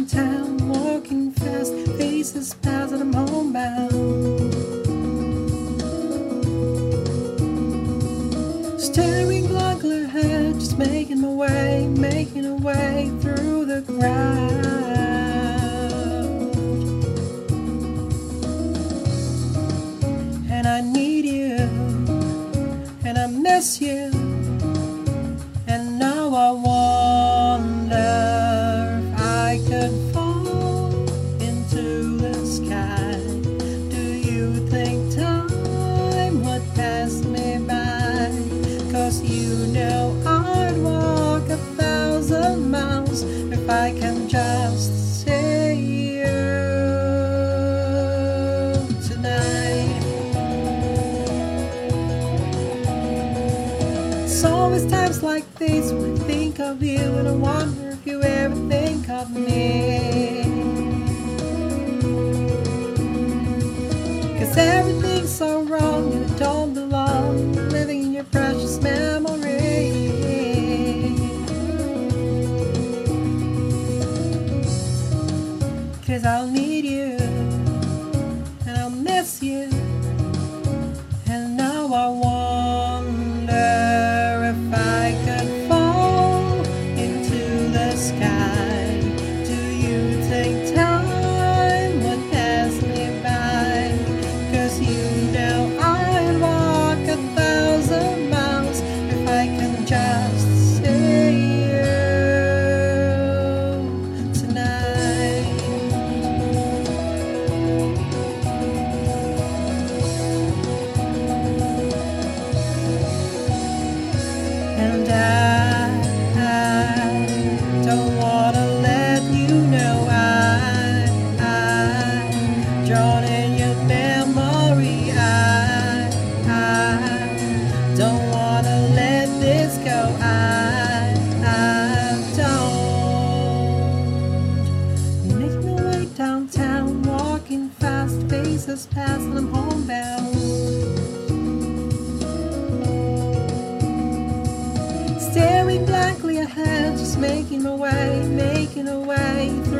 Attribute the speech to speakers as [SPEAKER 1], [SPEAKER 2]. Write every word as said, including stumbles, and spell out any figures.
[SPEAKER 1] downtown, walking fast, faces pass and I'm homebound. Staring blankly ahead, just making my way, making a way through the crowd. And I need you, and I miss you, and now I wonder if I could fall into the sky. Do you think time would pass me by? 'Cause you know I'd walk a thousand miles if I can just see you tonight. It's always times like these when I think of you, and I wonder if you ever think of me. 'Cause everything's so wrong and it don't belong, living in your precious memory. 'Cause I'll need you, and I'll miss you, and now I wonder if I could fall into the sky. Do you think time would pass me by? 'Cause you know I'd walk a thousand miles if I can just see you tonight. And I, I don't wanna let you know I, I drawn in your memory. I, I don't wanna let this go. I, I don't. Making my way downtown, walking fast, faces pass and I'm homebound. Staring blankly ahead, just making my way, making a way